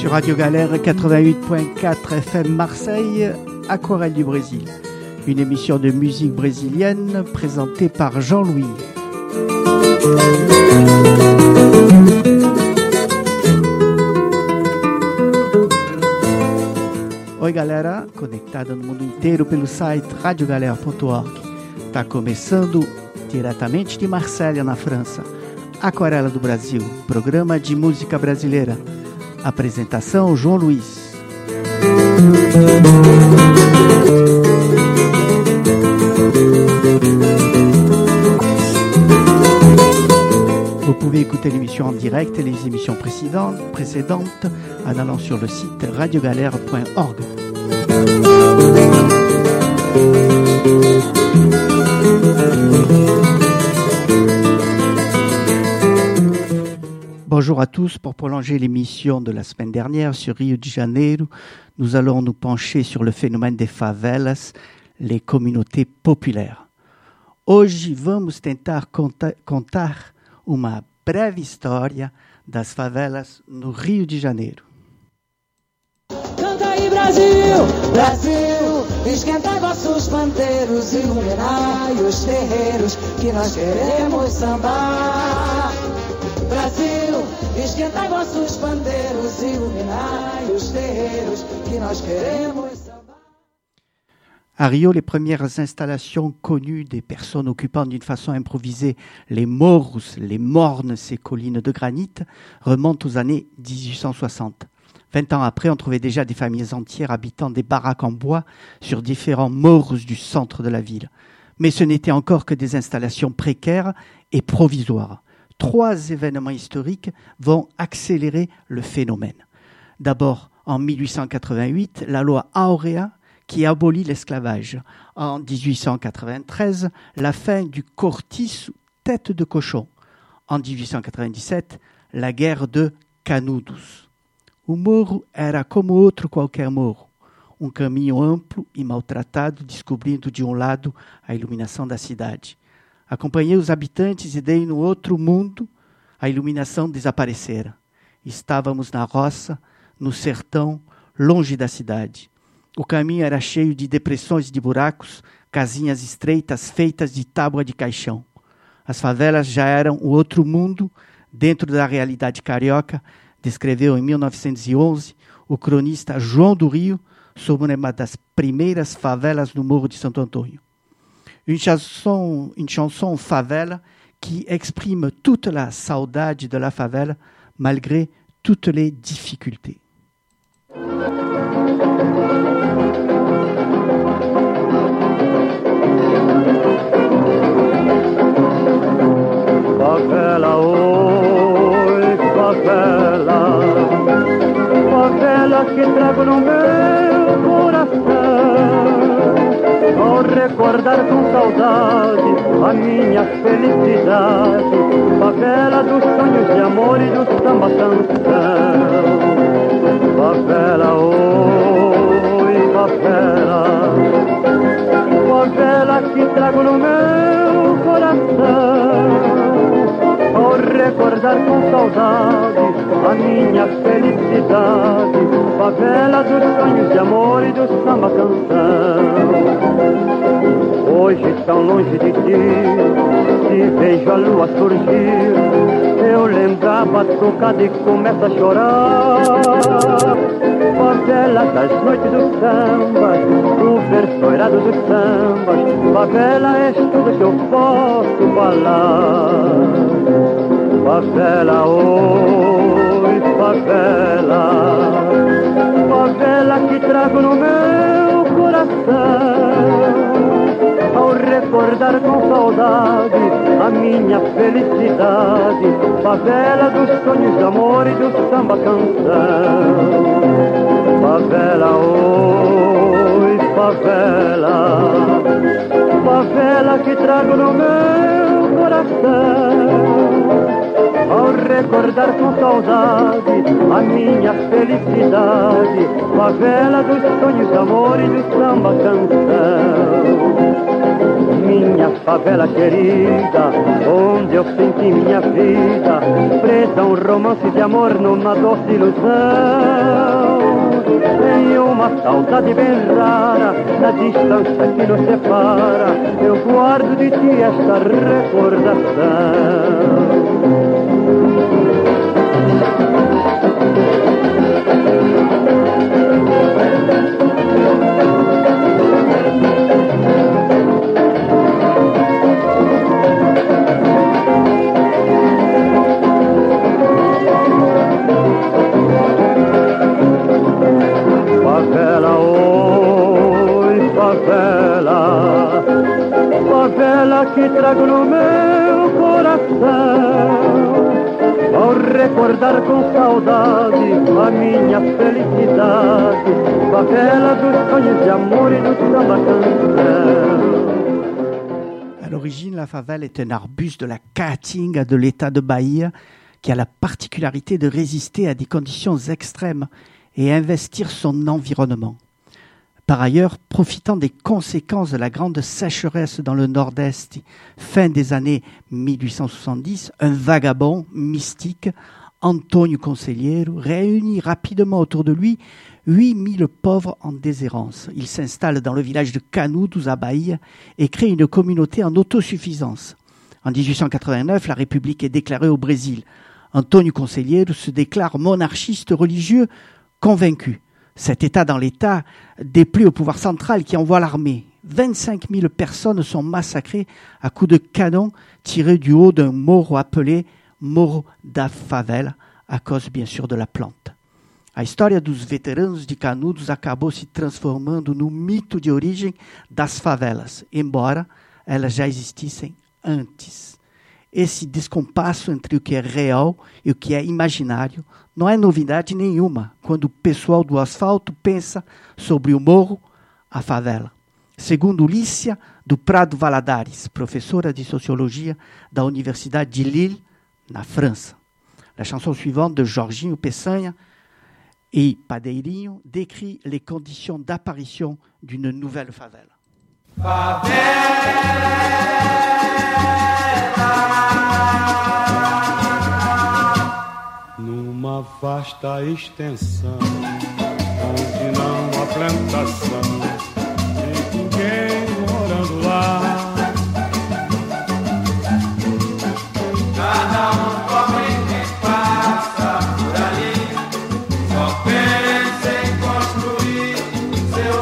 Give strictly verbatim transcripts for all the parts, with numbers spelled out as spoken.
sur Radio Galère quatre-vingt-huit virgule quatre F M Marseille, Aquarelle du Brésil. Une émission de musique brésilienne présentée par Jean-Louis. Oi galera, conectada no mundo inteiro pelo site radio galera ponto org. Está começando diretamente de Marselha, na França, Aquarela do Brasil, programa de música brasileira. Apresentação João Luiz. Vous pouvez écouter l'émission en direct et les émissions précédentes, précédentes en allant sur le site radio galère point org. Bonjour à tous. Pour prolonger l'émission de la semaine dernière sur Rio de Janeiro, nous allons nous pencher sur le phénomène des favelas, les communautés populaires. Hoje vamos tentar conta- contar uma breve história das favelas no Rio de Janeiro. Canta aí Brasil, Brasil, esquentai vossos pandeiros, iluminai os terreiros que nós queremos sambar. Brasil, esquentai vossos pandeiros, iluminai os terreiros que nós queremos sambar. À Rio, les premières installations connues des personnes occupant d'une façon improvisée les morros, les mornes, ces collines de granit, remontent aux années dix-huit cent soixante. Vingt ans après, on trouvait déjà des familles entières habitant des baraques en bois sur différents morros du centre de la ville. Mais ce n'était encore que des installations précaires et provisoires. Trois événements historiques vont accélérer le phénomène. D'abord, en mille huit cent quatre-vingt-huit, la loi Áurea qui abolit l'esclavage. En dix-huit cent quatre-vingt-treize, la fin du cortiço, tête de cochon. En dix-huit cent quatre-vingt-dix-sept, la guerre de Canudos. O morro era como outro qualquer morro, um caminho amplo e maltratado, descobrindo de um lado a iluminação da cidade. Acompanhei os habitantes e dei no outro mundo, a iluminação desaparecera. Estávamos na roça, no sertão, longe da cidade. O caminho era cheio de depressões de buracos, casinhas estreitas feitas de tábua de caixão. As favelas já eram o outro mundo dentro da realidade carioca, descreveu em mil novecentos e onze o cronista João do Rio sobre uma das primeiras favelas no Morro de Santo Antônio. Une chanson, une chanson favela qui exprime toute la saudade de la favela malgré toutes les difficultés. Favela, oi, favela, favela que trago no meu coração, ao recordar com saudade a minha felicidade, favela dos sonhos de amor e do samba canção. Favela, oi, favela, favela que trago no meu coração, ao recordar com saudade a minha felicidade, favela dos sonhos de amor e do samba canção. Hoje tão longe de ti, se vejo a lua surgir, eu lembro a batucada e começo a chorar. Favela das noites dos sambas, o verso dos sambas, favela és tudo que eu posso falar. Favela, oi, favela, favela que trago no meu coração, ao recordar com saudade a minha felicidade, favela dos sonhos de amor e do samba canção. Favela, oi, favela, favela que trago no meu coração, ao recordar com saudade a minha felicidade, favela dos sonhos de amor e do samba canção. Minha favela querida, onde eu senti minha vida, presa um romance de amor numa doce ilusão. Em uma saudade bem rara, na distância que nos separa, eu guardo de ti esta recordação. Favela, oi, favela, favela que trago no meu coração. Ao recordar com saudade a minha felicidade, favela dos sonhos de amor e do samba canção. À l'origine, la favela est un arbuste de la caatinga de l'état de Bahia qui a la particularité de résister à des conditions extrêmes et investir son environnement. Par ailleurs, profitant des conséquences de la grande sécheresse dans le nord-est, fin des années mille huit cent soixante-dix, un vagabond mystique, Antônio Conselheiro, réunit rapidement autour de lui huit mille pauvres en déshérence. Il s'installe dans le village de Canudos, à Bahia, et crée une communauté en autosuffisance. En dix-huit cent quatre-vingt-neuf, la République est déclarée au Brésil. Antônio Conselheiro se déclare monarchiste religieux convaincu. Cet État dans l'État déplaît au pouvoir central qui envoie l'armée. vingt-cinq mille personnes sont massacrées à coups de canon tirés du haut d'un morro appelé Morro da Favela, à cause bien sûr de la plante. A história dos veteranos de Canudos acabou se transformando no mito de origem das favelas, embora elas já existissem antes. Esse descompasso entre o que é real e o que é imaginário não é novidade nenhuma quando o pessoal do asfalto pensa sobre o morro, a favela. Segundo Lícia do Prado Valadares, professora de sociologia da Universidade de Lille, na França. La chanson suivante de Jorginho Peçanha et Padeirinho décrit les conditions d'apparition d'une nouvelle favela. Numa vasta extensão, onde não há plantação, e ninguém morando lá. Cada um pobre que passa por ali, só pensa em construir seu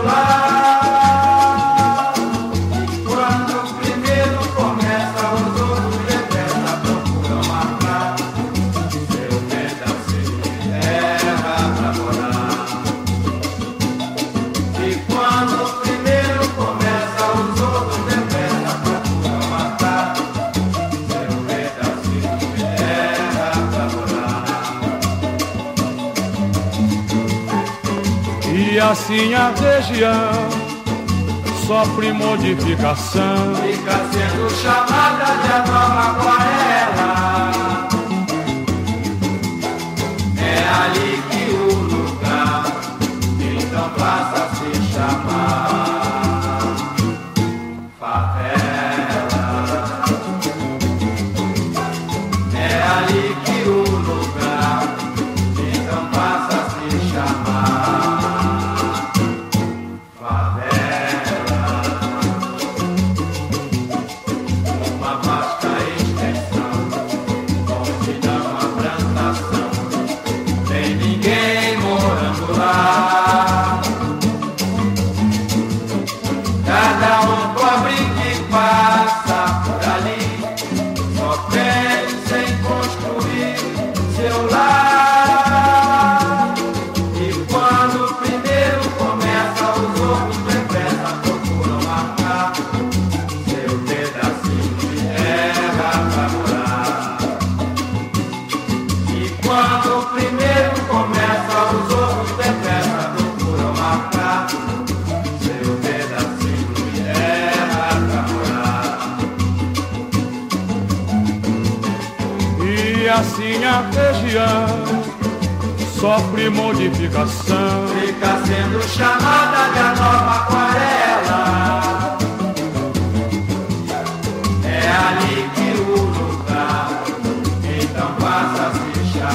lar. E quando o primeiro começa, os outros depressa procuram matar seu pedacinho de terra pra morar. E quando o primeiro começa, os outros depressa procuram matar seu pedacinho de terra pra morar. E assim a região sofre modificação. Fica sendo chamada de a nova aquarela. É ali que o lugar então passa a se chamar favela. É ali que o lugar então passa a se chamar favela. Uma vasta extensão, onde não há plantação, nem ninguém morando lá. Cada um pobre que passa por ali, só pensa em construir seu lar. E quando o primeiro começa, os outros depressa procuram marcar seu pedacinho de terra pra morar. E quando o primeiro começa, os outros depressa procuram marcar seu pedacinho de terra pra morar. E assim a região sofre modificação. Fica sendo chamada de a nova aquarela. É ali que o lugar então passa a se chamar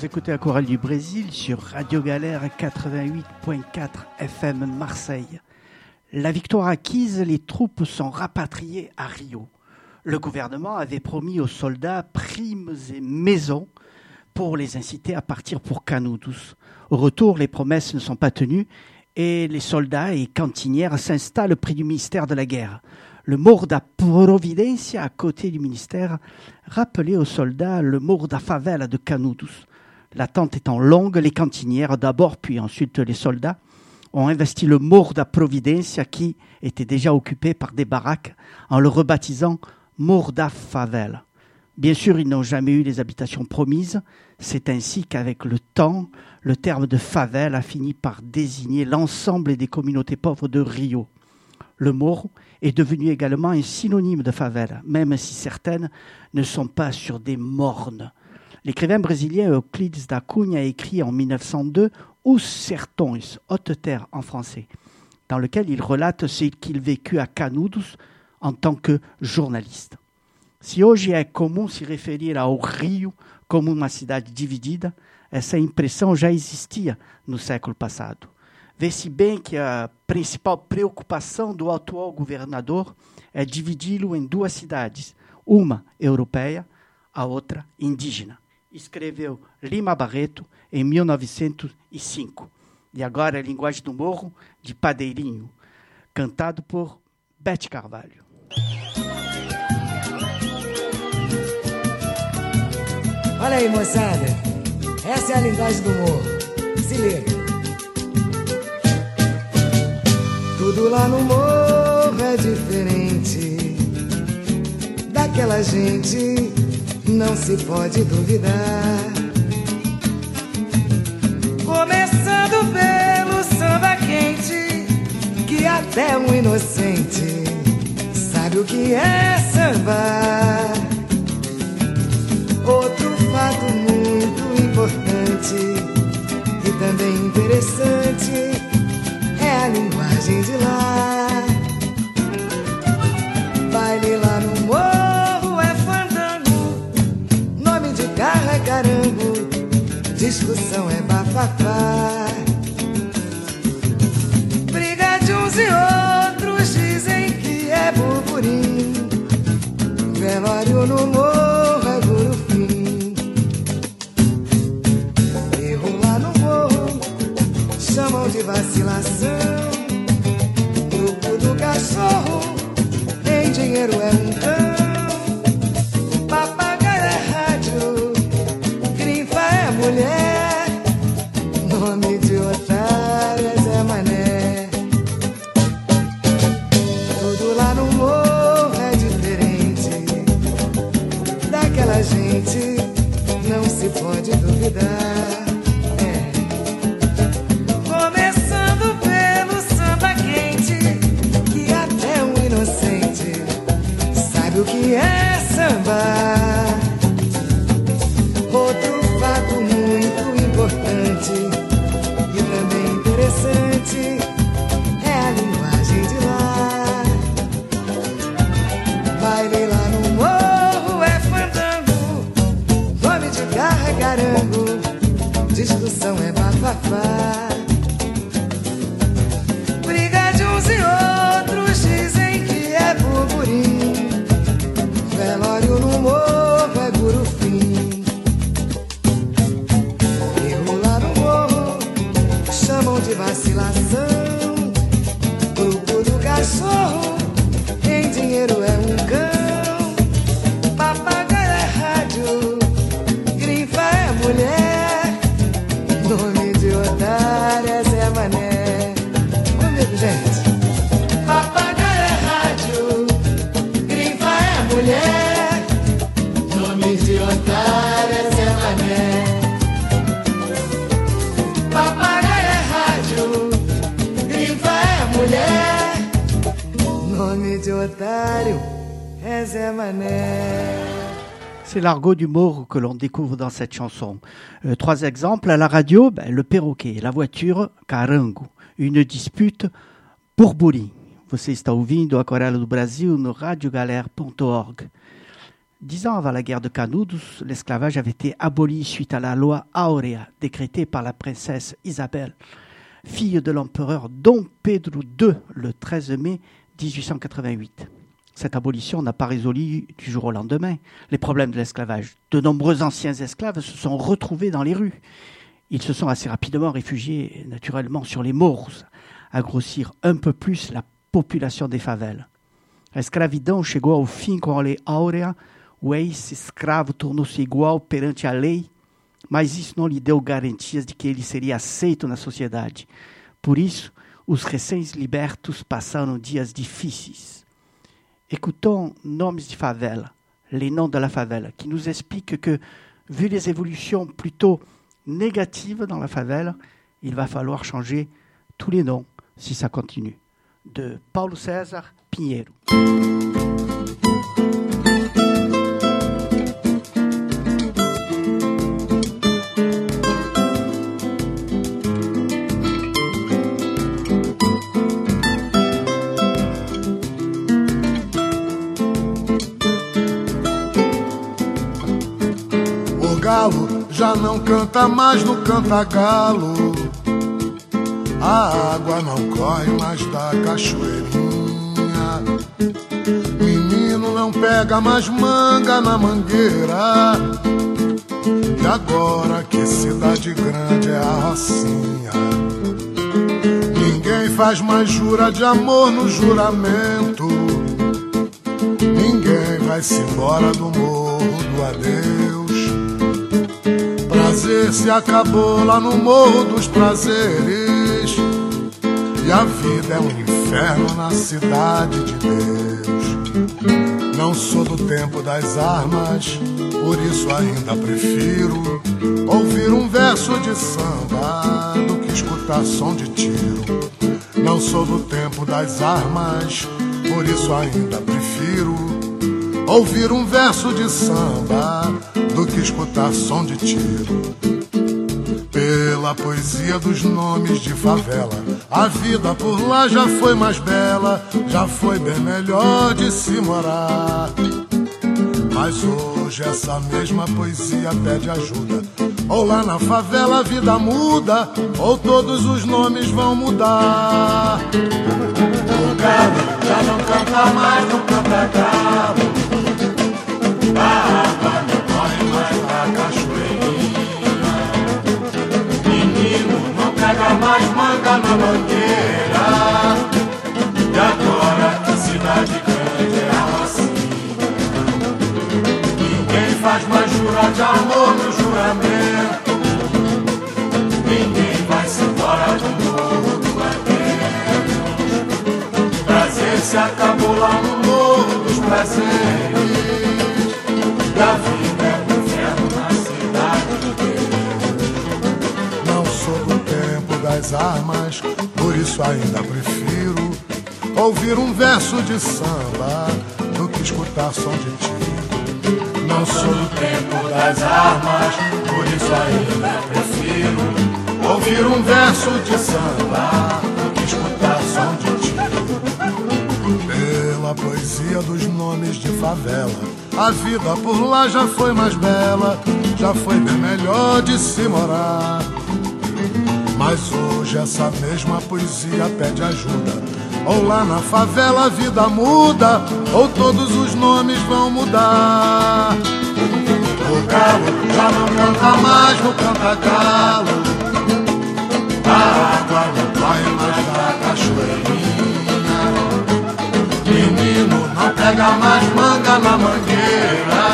Vous écoutez la chorale du Brésil sur Radio Galère quatre-vingt-huit virgule quatre F M Marseille. La victoire acquise, les troupes sont rapatriées à Rio. Le gouvernement avait promis aux soldats primes et maisons pour les inciter à partir pour Canudos. Au retour, les promesses ne sont pas tenues et les soldats et cantinières s'installent près du ministère de la guerre. Le Morro da Providência, à côté du ministère, rappelait aux soldats le Morro da Favela de Canudos. L'attente étant longue, les cantinières d'abord, puis ensuite les soldats, ont investi le Morro da Providência qui était déjà occupé par des baraques en le rebaptisant Morro da Favela. Bien sûr, ils n'ont jamais eu les habitations promises. C'est ainsi qu'avec le temps, le terme de favela a fini par désigner l'ensemble des communautés pauvres de Rio. Le Morro est devenu également un synonyme de favela, même si certaines ne sont pas sur des mornes. L'écrivain brésilien Euclides da Cunha a écrit en mille neuf cent deux « Os Sertões », Haute Terre en français, dans lequel il relate ce qu'il vécut à Canudos en tant que journaliste. Se hoje é comum se referir ao Rio como uma cidade dividida, essa impressão já existia no século passado. Vê-se bem que a principal preocupação do atual governador é dividi-lo em duas cidades, uma europeia, a outra indígena. Escreveu Lima Barreto em mil novecentos e cinco. E agora a linguagem do morro de Padeirinho, cantado por Bete Carvalho. Olha aí, moçada, essa é a linguagem do morro. Se liga. Tudo lá no morro é diferente. Daquela gente não se pode duvidar. Começando pelo samba quente, que até um inocente sabe o que é sambar. Outro fato muito importante e também interessante é a linguagem de lá. Baile lá no morro é fandango, nome de carro é carango, discussão é bafafá. Briga de uns e outros dizem que é burburim, velório no morro é gurufim. Erro lá no morro chamam de vacilação. Grupo do cachorro em dinheiro é um cão. Papagaio é rádio, grinfa é mulher, nome de otário é Zé Mané. Tudo lá no morro é diferente, daquela gente não se pode duvidar. O que é sambar? Outro fato muito importante e também interessante é a linguagem de lá. Baile lá no morro é fandango, nome de carro é carango, discussão é bafafá. Briga de uns e outros dizem que é burburim, velório no morro é gurufim. Erro lá no morro chamam de vacilação. Grupo do cachorro em dinheiro é um cão. Papagaio é rádio, grinfa é mulher, nome de otário é Zé Mané. Comigo, gente. Papagaio é rádio, grinfa é mulher, nome de otário é Zé Mané. Papagaio é rádio, grinfa é mulher, nome de otário é Zé Mané. C'est l'argot du morro que l'on découvre dans cette chanson. Euh, trois exemples. À la radio, ben, le perroquet. La voiture, carango. Une dispute, burburim. Você está ouvindo a Chorale do Brasil no radio galère ponto org. Dix ans avant la guerre de Canudos, l'esclavage avait été aboli suite à la loi Áurea, décrétée par la princesse Isabelle, fille de l'empereur Dom Pedro deux, le treize mai dix-huit cent quatre-vingt-huit. Cette abolition n'a pas résolu du jour au lendemain les problèmes de l'esclavage. De nombreux anciens esclaves se sont retrouvés dans les rues. Ils se sont assez rapidement réfugiés, naturellement, sur les morros, à grossir un peu plus la population des favelas. A escravidão chegou ao fim com a lei Áurea. O ex-escravo tornou-se igual perante a lei, mas isso não lhe deu garantias de que ele seria aceito na sociedade. Por isso, os recém-libertos passaram dias difíceis. Écoutons Nomes de Favela, les noms de la favela, qui nous expliquent que, vu les évolutions plutôt négatives dans la favela, il va falloir changer tous les noms si ça continue. De Paulo César Pinheiro. Já não canta mais no canta-galo, a água não corre mais da cachoeirinha. Menino não pega mais manga na mangueira, e agora que cidade grande é a Rocinha. Ninguém faz mais jura de amor no juramento, ninguém vai-se embora do morro do adeus. Prazer se acabou lá no Morro dos Prazeres, e a vida é um inferno na cidade de Deus. Não sou do tempo das armas, por isso ainda prefiro ouvir um verso de samba do que escutar som de tiro. Não sou do tempo das armas, por isso ainda prefiro ouvir um verso de samba do que escutar som de tiro. Pela poesia dos nomes de favela, a vida por lá já foi mais bela, já foi bem melhor de se morar. Mas hoje essa mesma poesia pede ajuda. Ou lá na favela a vida muda, ou todos os nomes vão mudar. O galo já não canta mais, não canta galo. A água não corre mais pra cachoeirinha. Menino não pega mais manga na mangueira, e agora que cidade grande é a Rocinha. Ninguém faz mais jura de amor no juramento, ninguém vai-se embora do morro do adeus. Prazer se acabou lá no Morro dos Prazeres, a vida é um inferno na cidade de Deus. Não sou do tempo das armas, por isso ainda prefiro ouvir um verso de samba do que escutar som de tiro. Não sou do tempo das armas, por isso ainda prefiro ouvir um verso de samba do que escutar som de tiro. Pela poesia dos nomes de favela, a vida por lá já foi mais bela, já foi bem melhor de se morar. Mas hoje essa mesma poesia pede ajuda. Ou lá na favela a vida muda, ou todos os nomes vão mudar. O galo já não canta mais no canta-galo, a água não corre mais da cachoeirinha. Menino não pega mais manga na mangueira.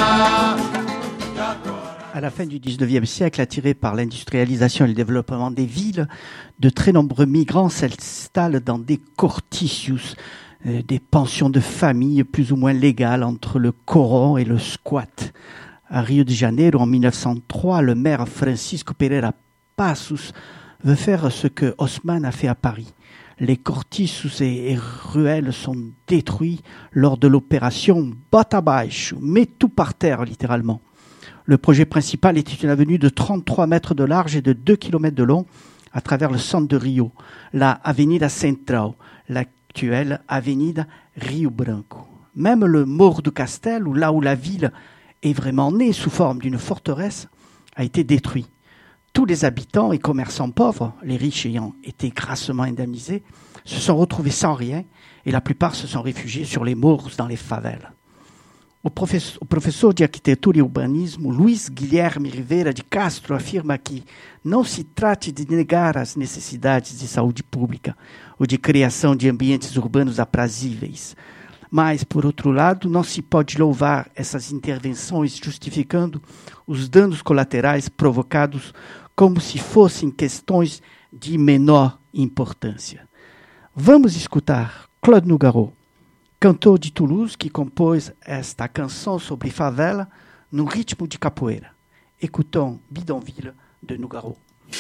À la fin du dix-neuvième siècle, attirés par l'industrialisation et le développement des villes, de très nombreux migrants s'installent dans des corticios, euh, des pensions de famille plus ou moins légales entre le coron et le squat. À Rio de Janeiro, en mille neuf cent trois, le maire Francisco Pereira Passos veut faire ce que Haussmann a fait à Paris. Les cortiços et ruelles sont détruits lors de l'opération Bota Abaixo, met tout par terre littéralement. Le projet principal était une avenue de trente-trois mètres de large et de deux kilomètres de long à travers le centre de Rio, la Avenida Central, l'actuelle Avenida Rio Branco. Même le Morro do Castelo, là où la ville est vraiment né sous forme d'une forteresse, a été détruit. Tous les habitants et commerçants pauvres, les riches ayant été grassement indemnisés, se sont retrouvés sans rien et la plupart se sont réfugiés sur les morros dans les favelas. O professor, o professor de arquitetura e urbanismo Luiz Guilherme Rivera de Castro afirma que não se trate de negar as necessidades de saúde pública ou de criação de ambientes urbanos aprazíveis, mas, por outro lado, não se pode louvar essas intervenções justificando os danos colaterais provocados como se fossem questões de menor importância. Vamos escutar Claude Nougaro, cantor de Toulouse que compôs esta canção sobre favela no ritmo de capoeira. Écoutons Bidonville de Nougaro.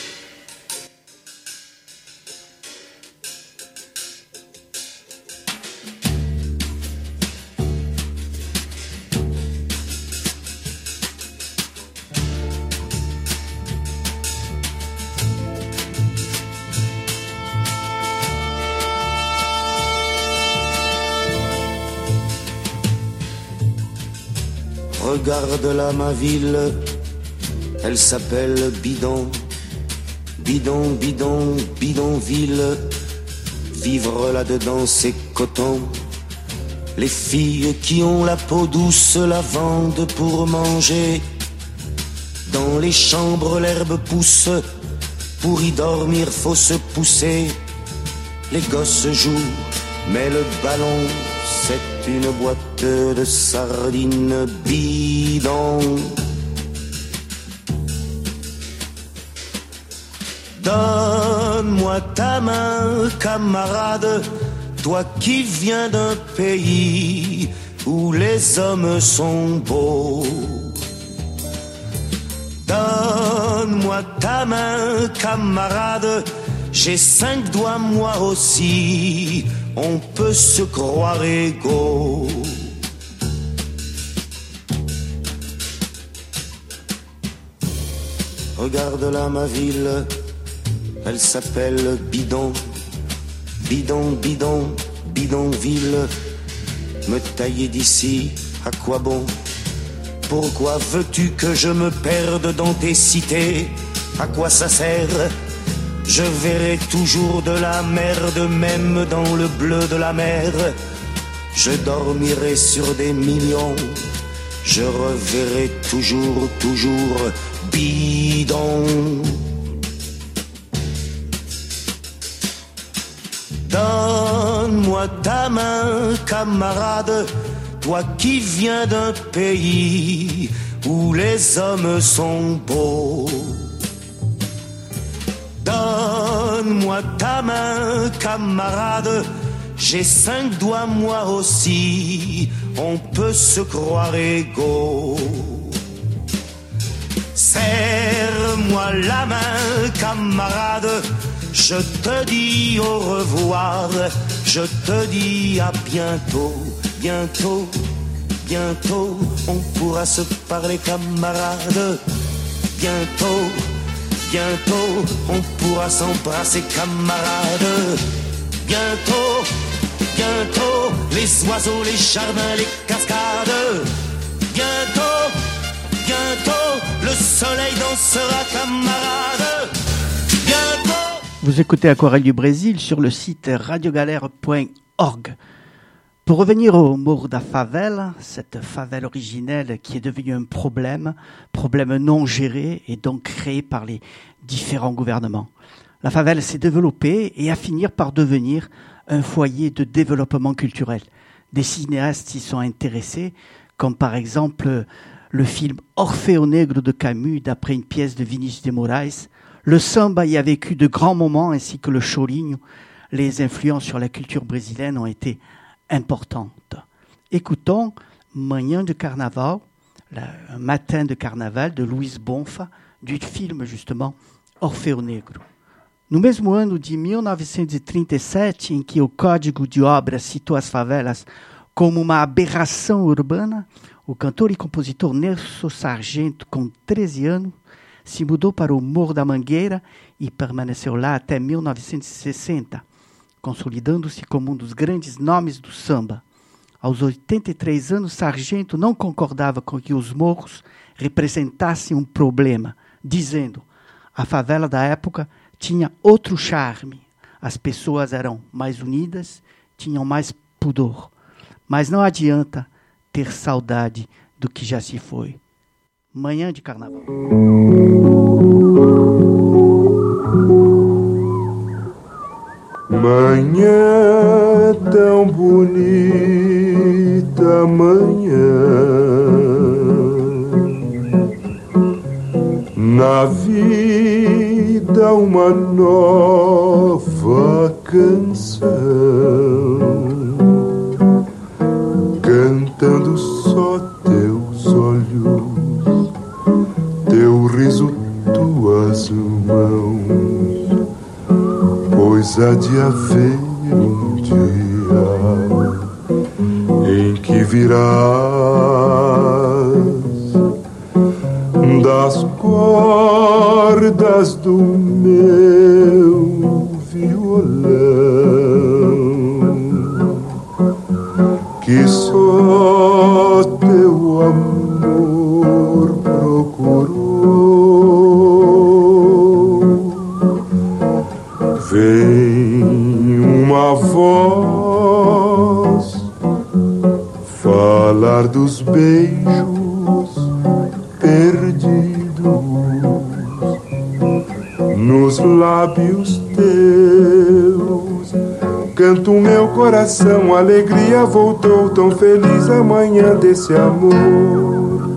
Regarde-la ma ville, elle s'appelle Bidon, Bidon, Bidon, Bidonville. Vivre là-dedans c'est coton. Les filles qui ont la peau douce la vendent pour manger. Dans les chambres l'herbe pousse, pour y dormir faut se pousser. Les gosses jouent, mais le ballon c'est une boîte de sardines bidon. Donne-moi ta main, camarade, toi qui viens d'un pays où les hommes sont beaux. Donne-moi ta main, camarade, j'ai cinq doigts moi aussi, on peut se croire égaux. Regarde là ma ville, elle s'appelle Bidon, Bidon, Bidon, Bidonville. Me tailler d'ici, à quoi bon? Pourquoi veux-tu que je me perde dans tes cités? À quoi ça sert? Je verrai toujours de la merde, même dans le bleu de la mer. Je dormirai sur des millions, je reverrai toujours, toujours bidon. Donne-moi ta main, camarade, toi qui viens d'un pays où les hommes sont beaux. Donne-moi ta main, camarade, j'ai cinq doigts moi aussi, on peut se croire égaux. Serre-moi la main, camarade, je te dis au revoir, je te dis à bientôt, bientôt, bientôt, on pourra se parler, camarade, bientôt. Bientôt, on pourra s'embrasser, camarades. Bientôt, bientôt, les oiseaux, les jardins, les cascades. Bientôt, bientôt, le soleil dansera, camarades. Bientôt. Vous écoutez Aquarelle du Brésil sur le site radiogalère point org. Pour revenir au Morro da Favela, cette favelle originelle qui est devenue un problème, problème non géré et donc créé par les différents gouvernements. La favelle s'est développée et a fini par devenir un foyer de développement culturel. Des cinéastes s'y sont intéressés, comme par exemple le film Orfeo Negro de Camus, d'après une pièce de Vinícius de Moraes. Le samba y a vécu de grands moments, ainsi que le chorinho. Les influences sur la culture brésilienne ont été importante. Écoutons Manhã de Carnaval, un matin de carnaval de Luiz Bonfa, du film justement Orfeo Negro. No mesmo ano de mil novecentos e trinta e sete, em que o Código de Obras citou as favelas como uma aberração urbana, o cantor e compositor Nelson Sargento, com treze anos, se mudou para o Morro da Mangueira e permaneceu lá até mil novecentos e sessenta, consolidando-se como um dos grandes nomes do samba. Aos oitenta e três anos, Sargento não concordava com que os morros representassem um problema, dizendo: a favela da época tinha outro charme. As pessoas eram mais unidas, tinham mais pudor. Mas não adianta ter saudade do que já se foi. Manhã de Carnaval. Manhã tão bonita, manhã, na vida uma nova canção, cantando só teus olhos, teu riso, tuas mãos. Pois há de haver um dia em que virás das cordas do meu violão, que só teu amor procurou. Vem uma voz falar dos beijos perdidos nos lábios teus. Canta o meu coração, a alegria voltou, tão feliz a manhã desse amor.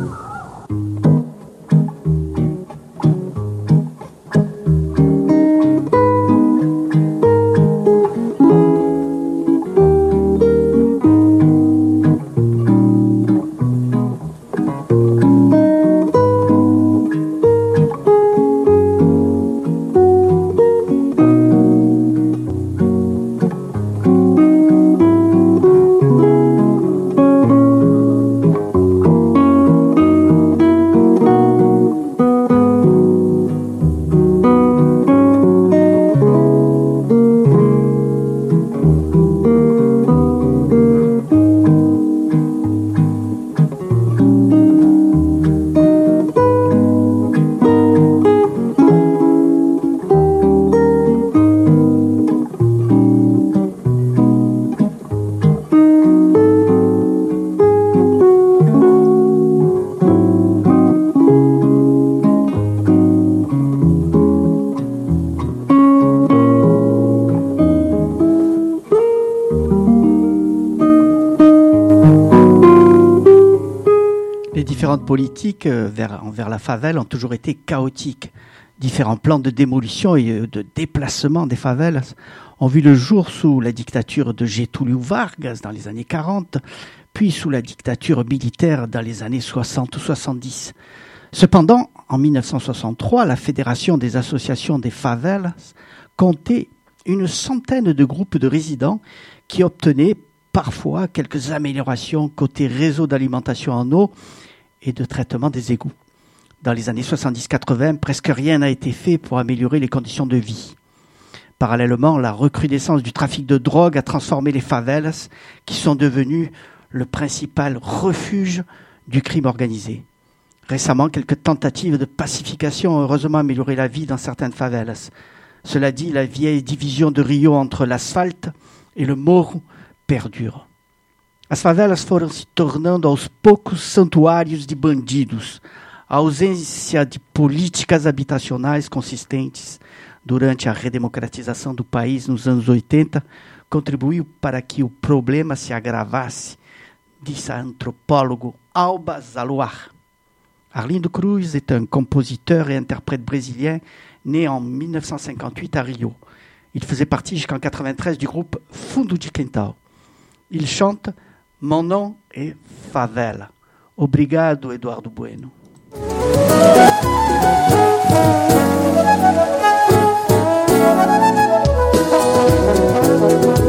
Politiques vers, envers la favelle ont toujours été chaotiques. Différents plans de démolition et de déplacement des favelas ont vu le jour sous la dictature de Getúlio Vargas dans les années quarante, puis sous la dictature militaire dans les années soixante ou soixante-dix. Cependant, en mille neuf cent soixante-trois, la Fédération des associations des favelas comptait une centaine de groupes de résidents qui obtenaient parfois quelques améliorations côté réseau d'alimentation en eau et de traitement des égouts. Dans les années soixante-dix quatre-vingts, presque rien n'a été fait pour améliorer les conditions de vie. Parallèlement, la recrudescence du trafic de drogue a transformé les favelas, qui sont devenues le principal refuge du crime organisé. Récemment, quelques tentatives de pacification ont heureusement amélioré la vie dans certaines favelas. Cela dit, la vieille division de Rio entre l'asphalte e le morro perdure. As favelas foram se tornando aos poucos santuários de bandidos. A ausência de políticas habitacionais consistentes durante a redemocratização do país nos anos oitenta contribuiu para que o problema se agravasse, disse a anthropologue Alba Zaluar. Arlindo Cruz est un compositeur et interprète brésilien né en mille neuf cent cinquante-huit à Rio. Il faisait partie jusqu'en quatre-vingt-treize du groupe Fundo de Quintal. Il chante « Mon nom est Favela ». Obrigado, Eduardo Bueno.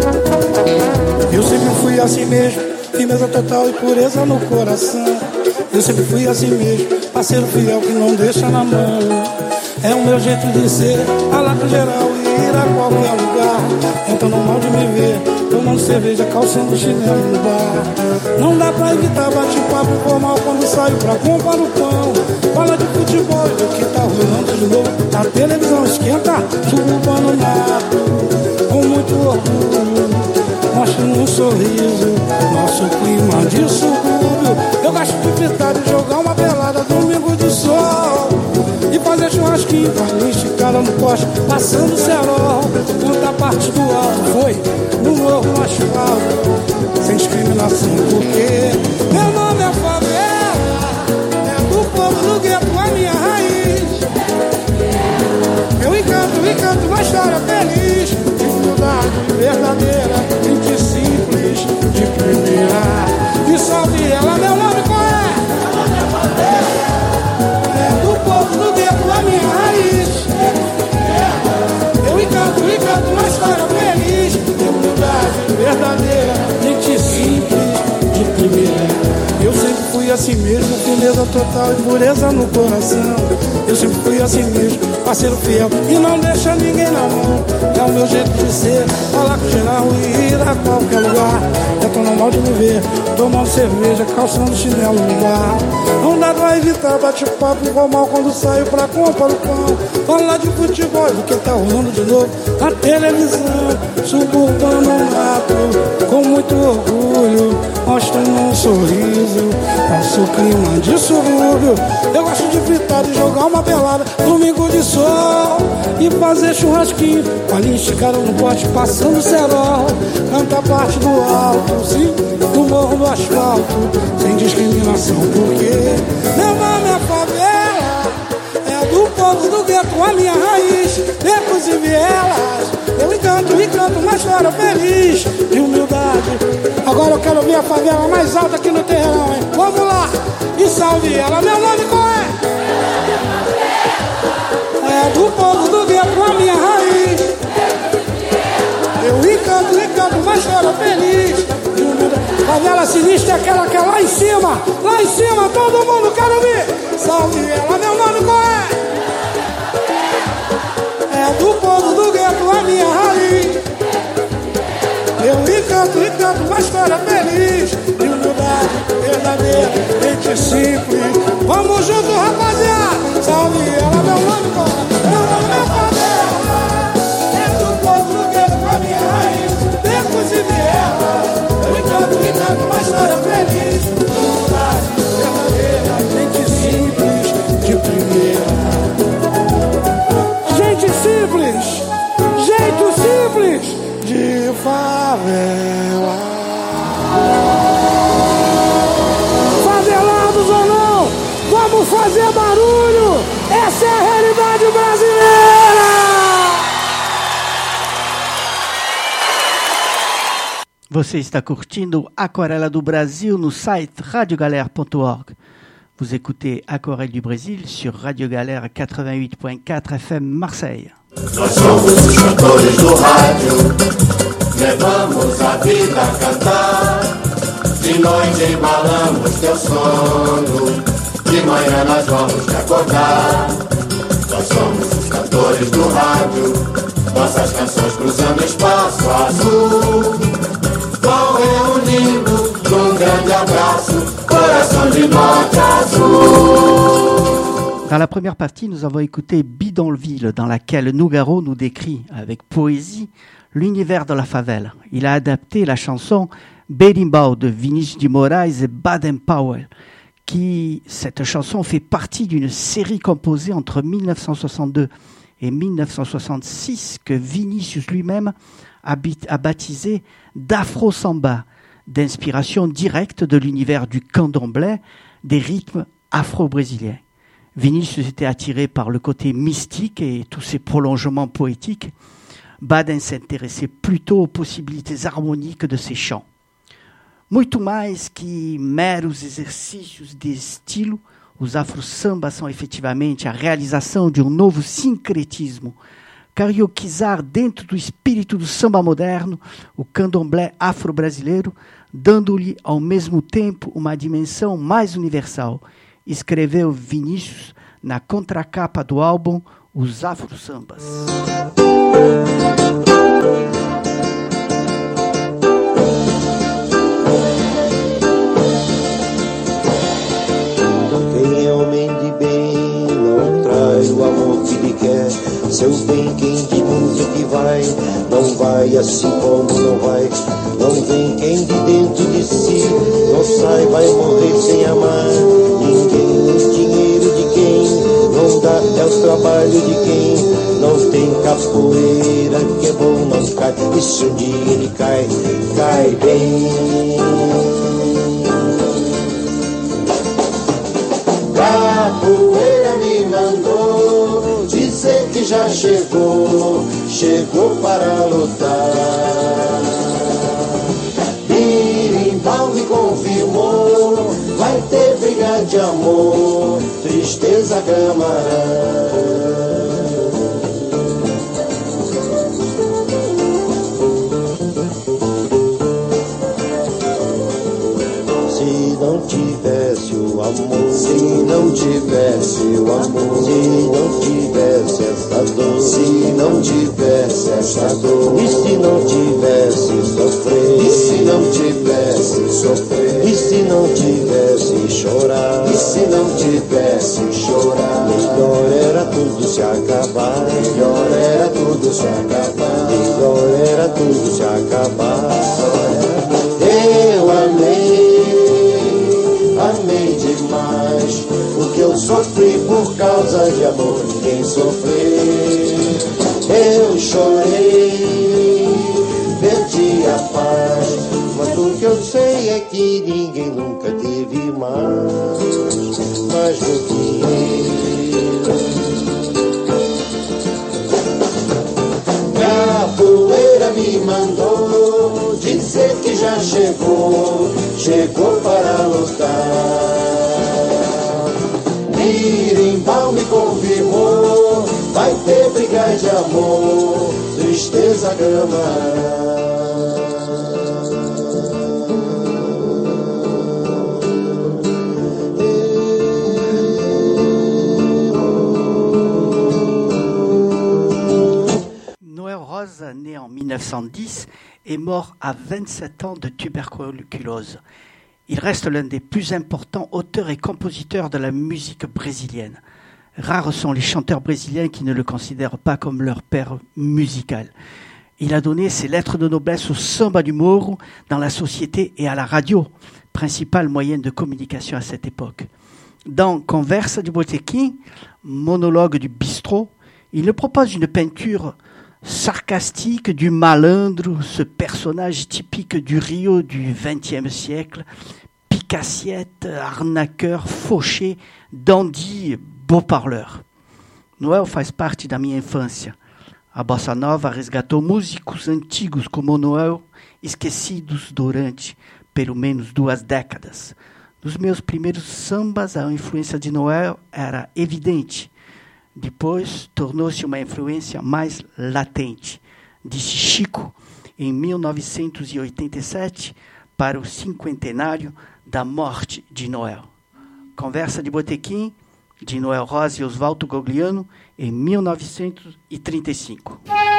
Eu sempre fui assim mesmo, firmeza total e pureza no coração. Eu sempre fui assim mesmo, parceiro fiel que não deixa na mão. É o meu jeito de ser, falar com geral e ir a qualquer lugar. Então não mal de me ver, tomando cerveja, calçando chinelo no bar. Não dá pra evitar bate-papo formal quando saio pra comprar o pão. Fala de futebol e do que tá rolando de novo. A televisão esquenta, subo o pano mato. Com muito orgulho, mostro um sorriso, nosso clima de subúrbio. Eu gosto de fritar e jogar uma pelada domingo de sol. E fazer churrasquinho, carne esticada no poste, passando cerol. Quanta parte do alto foi no morro, no asfalto, sem discriminação, porque meu nome é favela, é do povo do gueto, a minha raiz. Eu encanto, encanto uma história feliz, de humildade verdadeira, gente simples, de primeira. E salve ela, meu nome qual é? Meu nome é favela, é do povo do gueto, a minha raiz. Eu encanto, encanto uma história feliz, de humildade verdadeira, gente simples, de primeira. Eu sempre fui assim mesmo, firmeza total e pureza no coração. Eu sempre fui assim mesmo, parceiro fiel e não deixa ninguém na mão. É o meu jeito de ser, falar com geral e ir a qualquer lugar. Eu tô normal de me ver, tomando cerveja, calçando chinelo no bar. Não dá pra evitar bate-papo informal quando saio pra comprar o pão. Falar de futebol e do que tá rolando de novo na televisão. Suburbano mato, com muito orgulho, mostrando um sorriso, nosso clima de subúrbio. Eu gosto de fritar e jogar uma pelada domingo de sol. E fazer churrasquinho, com a linha esticada no pote, passando cerol. Canta a parte do alto, sim, do morro do asfalto, sem discriminação, porque meu nome é favela, é do povo do gueto, a minha raiz. Becos e vielas, eu encanto, encanto uma história feliz, de humildade. Agora eu quero ver a favela mais alta aqui no terrão, hein? Vamos lá, e salve ela, meu nome qual é? É do povo do gueto, a minha raiz. Eu encanto, encanto uma história feliz, de humildade. Favela sinistra é aquela que é lá em cima, lá em cima, todo mundo quer ouvir. Salve ela, meu nome qual é? É do povo do gueto, a minha raiz. Eu encanto, encanto uma história feliz, de humildade verdadeira, gente simples. Vamos junto, rapaziada. Salve ela, meu nome qual é? Meu nome é favela, é do povo do gueto, a minha raiz. Becos e vielas, eu encanto, encanto uma história feliz, de humildade verdadeira, gente simples, de primeira. Gente simples, jeito simples de favela. Favelados ou não, vamos fazer barulho. Essa é a realidade brasileira. Você está curtindo Aquarela do Brasil no site radio galère ponto org. Vous écoutez Aquarelle du Brésil sur Radio Galère quatre-vingt-huit point quatre F M Marseille. Nós somos os cantores do rádio, levamos a vida a cantar. De noite embalamos teu sono, de manhã nós vamos te acordar. Nós somos os cantores do rádio, nossas canções cruzando espaço azul, vão reunindo num grande abraço, coração de norte a sul. Dans la première partie, nous avons écouté Bidonville, dans laquelle Nougaro nous décrit avec poésie l'univers de la favela. Il a adapté la chanson Berimbau de Vinícius de Moraes et Baden Powell, qui, cette chanson fait partie d'une série composée entre mille neuf cent soixante-deux et mille neuf cent soixante-six que Vinícius lui-même a, a baptisé d'Afro Samba, d'inspiration directe de l'univers du candomblé, des rythmes afro-brésiliens. Vinícius était attiré par le côté mystique et tous ses prolongements poétiques. Baden s'intéressait plutôt aux possibilités harmoniques de ses chants. Muito mais que meros exercícios de estilo, os afro-sambas são efetivamente a realização de um novo sincretismo, carioquizar dentro do espírito do samba moderno o candomblé afro-brasileiro, dando-lhe ao mesmo tempo uma dimensão mais universal, escreveu Vinícius na contracapa do álbum Os Afro-Sambas. Quem é homem de bem não trai o amor que lhe quer. Seu bem quem diz muito que vai, não vai assim como não vai. Não vem quem de dentro de si não sai, vai morrer sem amar ninguém. O dinheiro de quem não dá é o trabalho de quem não tem capoeira, que é bom não cai. E se um dia ele cai, cai bem. Capoeira me mandou dizer que já chegou, chegou para lutar. Birimbau me confirmou, vai ter briga de amor, tristeza camarada. Se não tivesse o amor, se não tivesse o amor, se não tivesse essa dor, se não tivesse essa dor, e se não tivesse sofrer, e se não tivesse sofrer, e se não tivesse chorar, e se não tivesse chorar, melhor era tudo se acabar, melhor era tudo se acabar, melhor era tudo se acabar. Eu amei, amei demais, porque eu sofri por causa de amor, ninguém sofreu. Eu chorei, perdi a paz, mas o que eu sei é que ninguém nunca teve mais, mais do que eu. Capoeira me mandou dizer que já chegou, chegou para lutar. Birimbau me confirmou, vai ter briga de amor, tristeza camarada. Noël Rosa, né en mille neuf cent dix, est mort à vingt-sept ans de tuberculose. Il reste l'un des plus importants auteurs et compositeurs de la musique brésilienne. Rares sont les chanteurs brésiliens qui ne le considèrent pas comme leur père musical. Il a donné ses lettres de noblesse au samba du Morro, dans la société et à la radio, principal moyen de communication à cette époque. Dans Conversa de Botequim, monologue du bistrot, il nous propose une peinture sarcastique du malandre, ce personnage typique du Rio du vingtième siècle, pique-assiette, arnaqueur, fauché, dandy, beau parleur. Noel faz parte da minha infância. A bossa nova resgatou músicos antigos como Noel, esquecidos durante pelo menos duas décadas. Nos meus primeiros sambas, a influência de Noel era evidente. Depois, tornou-se uma influência mais latente, disse Chico em mil novecentos e oitenta e sete para o cinquentenário da morte de Noel. Conversa de Botequim, de Noel Rosa e Oswaldo Gogliano, em mil novecentos e trinta e cinco.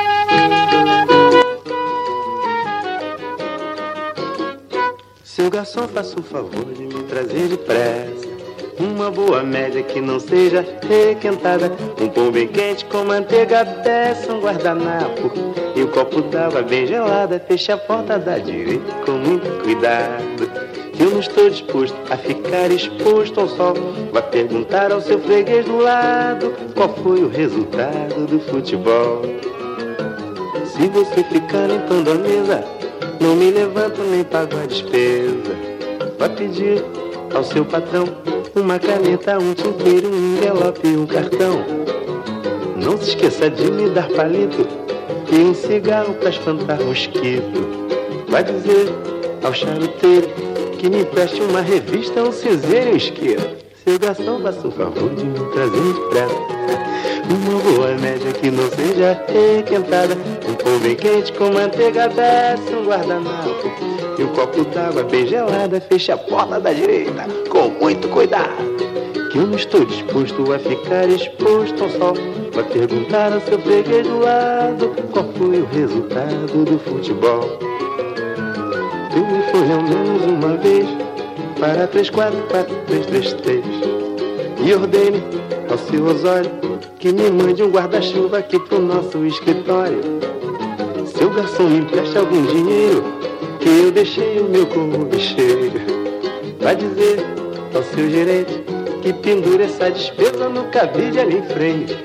Seu garçom, faça o favor de me trazer depressa uma boa média que não seja requentada, um pão bem quente com manteiga, peça um guardanapo e o copo d'água bem gelada. Feche a porta da direita com muito cuidado, eu não estou disposto a ficar exposto ao sol. Vai perguntar ao seu freguês do lado qual foi o resultado do futebol. Se você ficar limpando a mesa, não me levanto nem pago a despesa. Vai pedir ao seu patrão uma caneta, um tinteiro, um envelope e um cartão. Não se esqueça de me dar palito e um cigarro pra espantar mosquito. Vai dizer ao charuteiro que me preste uma revista, um cinzeiro e um isqueiro. Seu garçom, faça o favor de me trazer depressa uma boa média que não seja requentada, um pão bem quente com manteiga desce, um guardanapo e um copo d'água bem gelada. Feche a porta da direita com muito cuidado, que eu não estou disposto a ficar exposto ao sol. Vai perguntar ao seu freguês do lado qual foi o resultado do futebol. Telefone ao menos uma vez para três quatro quatro três três três e ordene ao seu Osório que me mande um guarda-chuva aqui pro nosso escritório. Seu garçom, me empreste algum dinheiro, que eu deixei o meu clube cheio. Vai dizer ao seu gerente que pendure essa despesa no cabide ali em frente.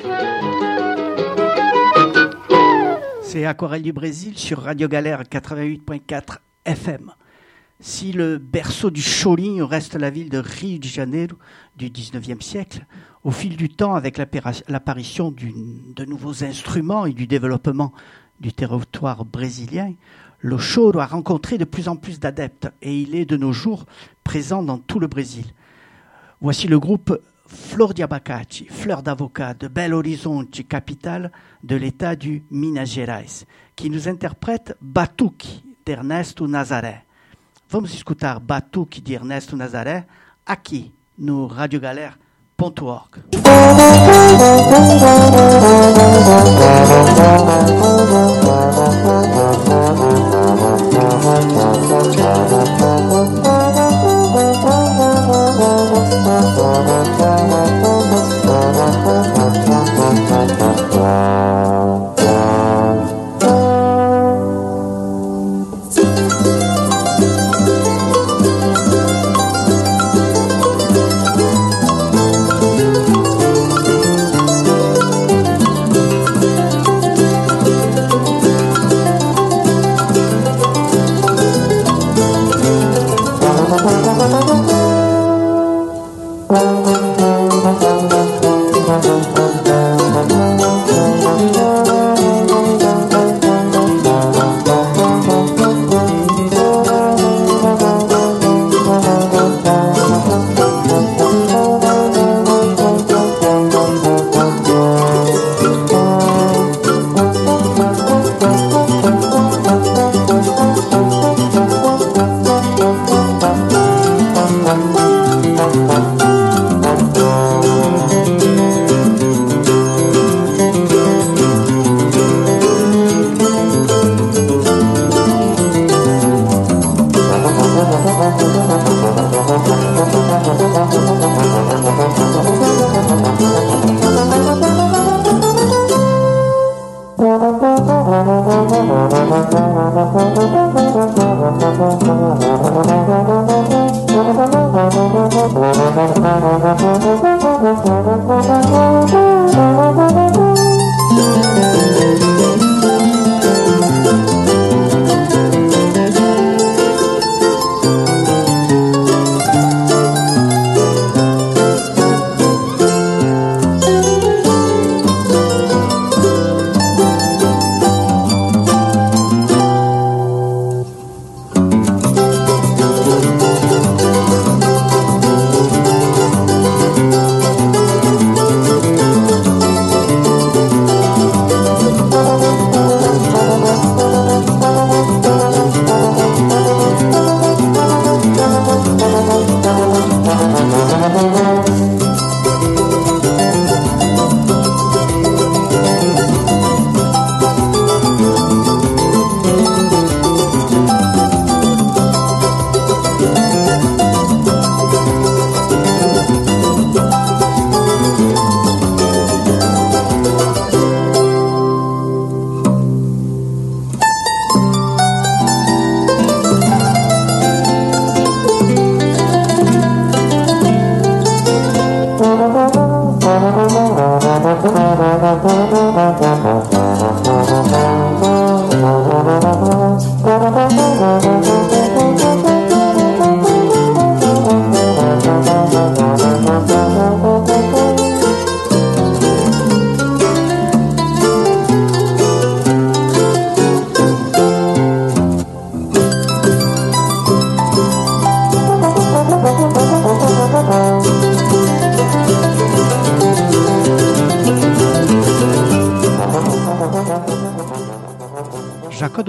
C'est Aquarelle du Brésil sur Radio Galère quatre-vingt-huit point quatre F M. Si le berceau du cholinho reste la ville de Rio de Janeiro du dix-neuvième siècle, au fil du temps, avec l'apparition de nouveaux instruments et du développement du territoire brésilien, le choro a rencontré de plus en plus d'adeptes et il est de nos jours présent dans tout le Brésil. Voici le groupe Flor de Abacate, Fleur d'Avocat de Belo Horizonte, capitale de l'État du Minas Gerais, qui nous interprète Batuque d'Ernesto Nazaré. Vamos escutar Batuque de Ernesto Nazaré aqui no radio galère ponto org.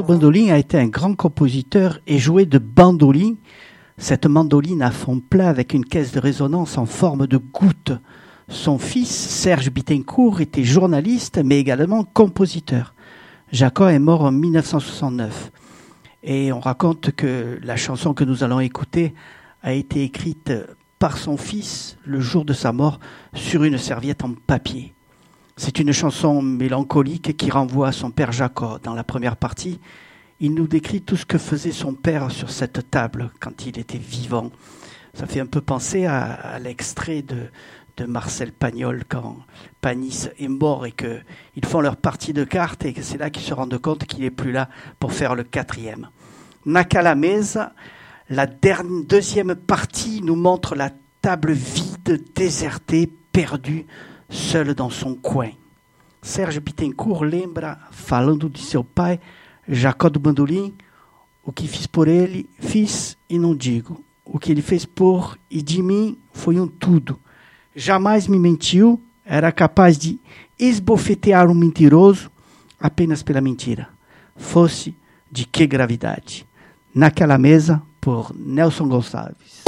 Bandolin a été un grand compositeur et jouait de bandoline, cette mandoline à fond plat avec une caisse de résonance en forme de goutte. Son fils, Serge Bittencourt, était journaliste mais également compositeur. Jaco est mort en dix-neuf cent soixante-neuf et on raconte que la chanson que nous allons écouter a été écrite par son fils le jour de sa mort sur une serviette en papier. C'est une chanson mélancolique qui renvoie à son père Jaco. Dans la première partie, il nous décrit tout ce que faisait son père sur cette table quand il était vivant. Ça fait un peu penser à, à l'extrait de, de Marcel Pagnol quand Panis est mort et qu'ils font leur partie de cartes et que c'est là qu'ils se rendent compte qu'il n'est plus là pour faire le quatrième. Naquela mesa, la dernière, deuxième partie nous montre la table vide, désertée, perdue, seul dans son coin. Serge Bittencourt lembra, falando de seu pai, Jacó do Bandolim, o que fiz por ele, fiz e não digo. O que ele fez por e de mim foi um tudo. Jamais me mentiu, era capaz de esbofetear um mentiroso apenas pela mentira. Fosse de que gravidade. Naquela mesa, por Nelson Gonçalves.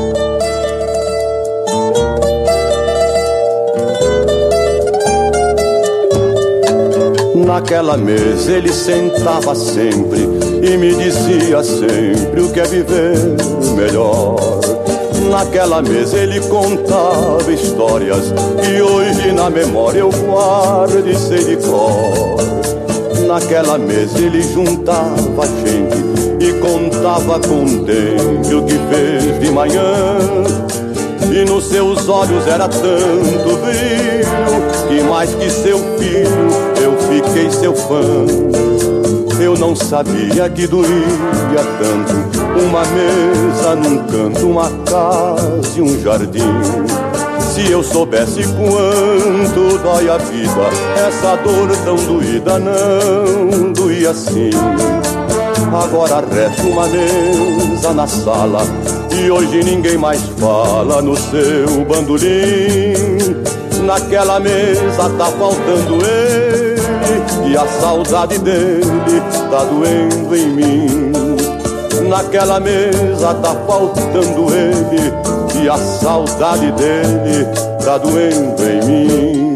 Naquela mesa ele sentava sempre e me dizia sempre o que é viver melhor. Naquela mesa ele contava histórias que hoje na memória eu guardo e sei de cor. Naquela mesa ele juntava gente e contava contente o que fez de manhã. E nos seus olhos era tanto brilho que mais que seu filho eu fiquei seu fã. Eu não sabia que doía tanto uma mesa num canto, uma casa e um jardim. Se eu soubesse quanto dói a vida, essa dor tão doída não doía assim. Agora resta uma mesa na sala e hoje ninguém mais fala no seu bandolim. Naquela mesa tá faltando ele e a saudade dele tá doendo em mim. Naquela mesa tá faltando ele e a saudade dele tá doendo em mim.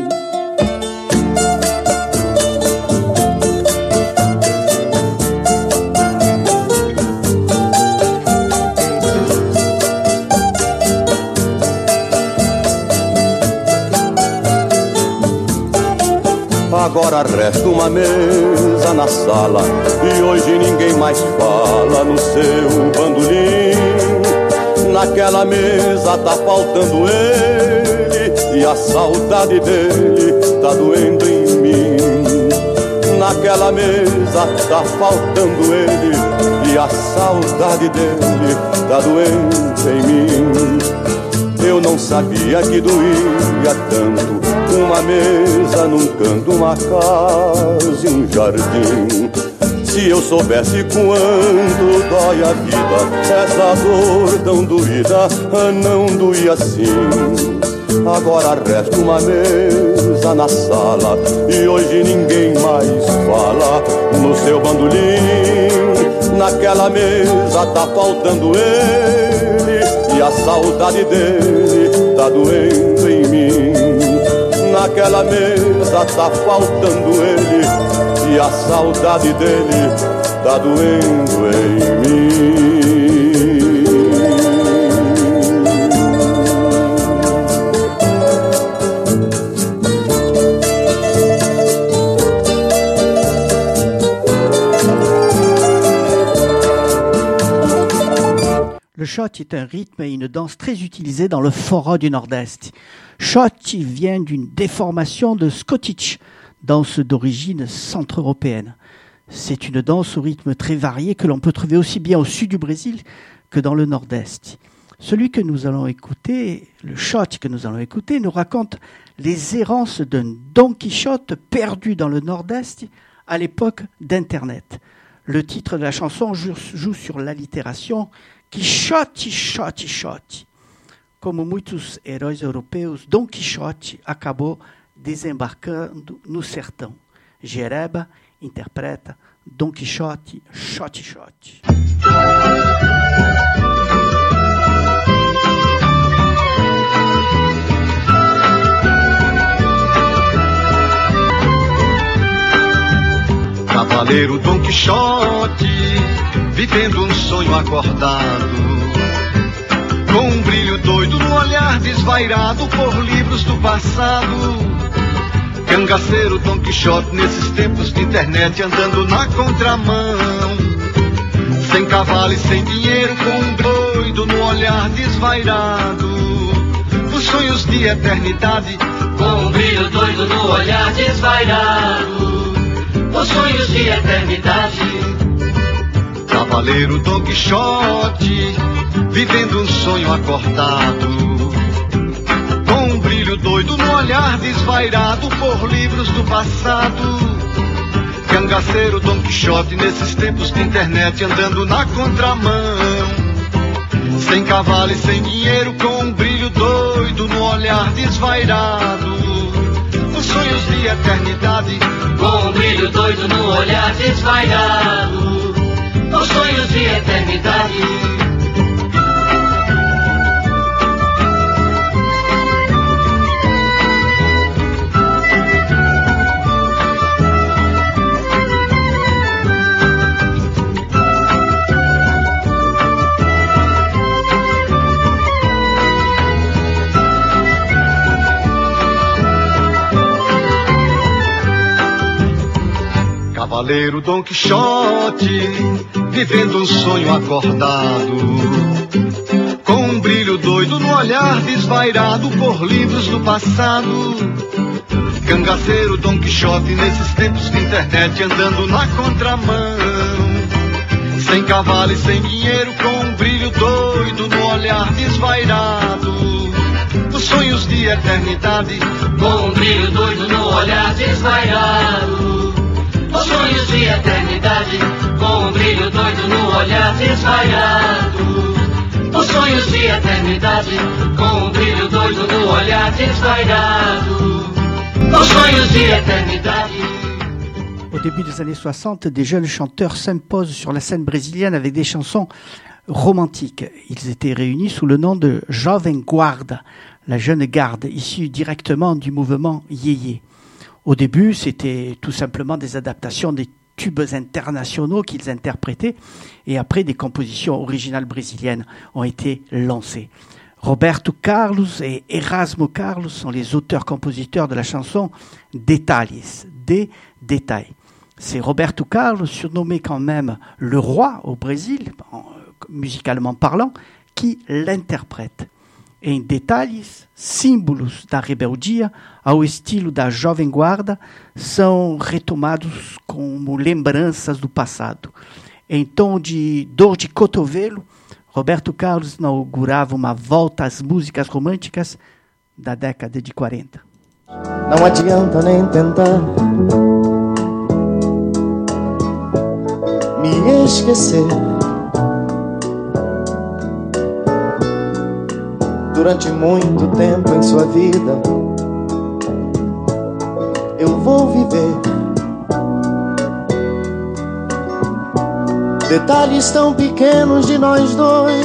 Agora resta uma mesa na sala e hoje ninguém mais fala no seu bandolim. Naquela mesa tá faltando ele e a saudade dele tá doendo em mim. Naquela mesa tá faltando ele e a saudade dele tá doendo em mim. Eu não sabia que doía tanto uma mesa num canto, uma casa e um jardim. Se eu soubesse quanto dói a vida, essa dor tão doída não doía assim. Agora resta uma mesa na sala e hoje ninguém mais fala no seu bandolim. Naquela mesa tá faltando ele e a saudade dele tá doendo em mim. Naquela mesa tá faltando ele e a saudade dele tá doendo em mim. Le shot est un rythme et une danse très utilisés dans le fora du Nord-Est. Shot vient d'une déformation de Scottish, danse d'origine centre-européenne. C'est une danse au rythme très varié que l'on peut trouver aussi bien au sud du Brésil que dans le Nord-Est. Celui que nous allons écouter, le shot que nous allons écouter, nous raconte les errances d'un Don Quichotte perdu dans le Nord-Est à l'époque d'Internet. Le titre de la chanson joue sur l'allitération Quixote, Xote, Xote. Como muitos heróis europeus, Don Quixote acabou desembarcando no sertão. Jereba interpreta Don Quixote, Xote Xote. Cavaleiro Dom Quixote, vivendo um sonho acordado, com um brilho doido no olhar desvairado por livros do passado. Cangaceiro Dom Quixote nesses tempos de internet, andando na contramão, sem cavalo e sem dinheiro, com um doido no olhar desvairado, os sonhos de eternidade, com um brilho doido no olhar desvairado, os sonhos de eternidade. Cavaleiro Dom Quixote, vivendo um sonho acordado, com um brilho doido no olhar desvairado por livros do passado. Cangaceiro Dom Quixote nesses tempos de internet, andando na contramão, sem cavalo e sem dinheiro, com um brilho doido no olhar desvairado, os sonhos de eternidade, com um brilho doido no olhar desvairado, os sonhos de eternidade. Cavaleiro Dom Quixote, vivendo um sonho acordado, com um brilho doido no olhar desvairado por livros do passado. Cangaceiro Dom Quixote nesses tempos de internet, andando na contramão, sem cavalo e sem dinheiro, com um brilho doido no olhar desvairado, os sonhos de eternidade, com um brilho doido no olhar desvairado, os sonhos de eternidade, com um brilho doido no olhar desvairado, os sonhos de eternidade, com um brilho doido no olhar desvairado, os sonhos de eternidade. Au début des années soixante, des jeunes chanteurs s'imposent sur la scène brésilienne avec des chansons romantiques. Ils étaient réunis sous le nom de Jovem Guarda, la jeune garde, issue directement du mouvement Yéyé. Au début, c'était tout simplement des adaptations des tubes internationaux qu'ils interprétaient, et après, des compositions originales brésiliennes ont été lancées. Roberto Carlos et Erasmo Carlos sont les auteurs-compositeurs de la chanson Detalhes, des détails. C'est Roberto Carlos, surnommé quand même le roi au Brésil, musicalement parlant, qui l'interprète. Em Detalhes, símbolos da rebeldia ao estilo da Jovem Guarda são retomados como lembranças do passado. Em tom de dor de cotovelo, Roberto Carlos inaugurava uma volta às músicas românticas da década de quarenta. Não adianta nem tentar me esquecer. Durante muito tempo em sua vida eu vou viver detalhes tão pequenos de nós dois,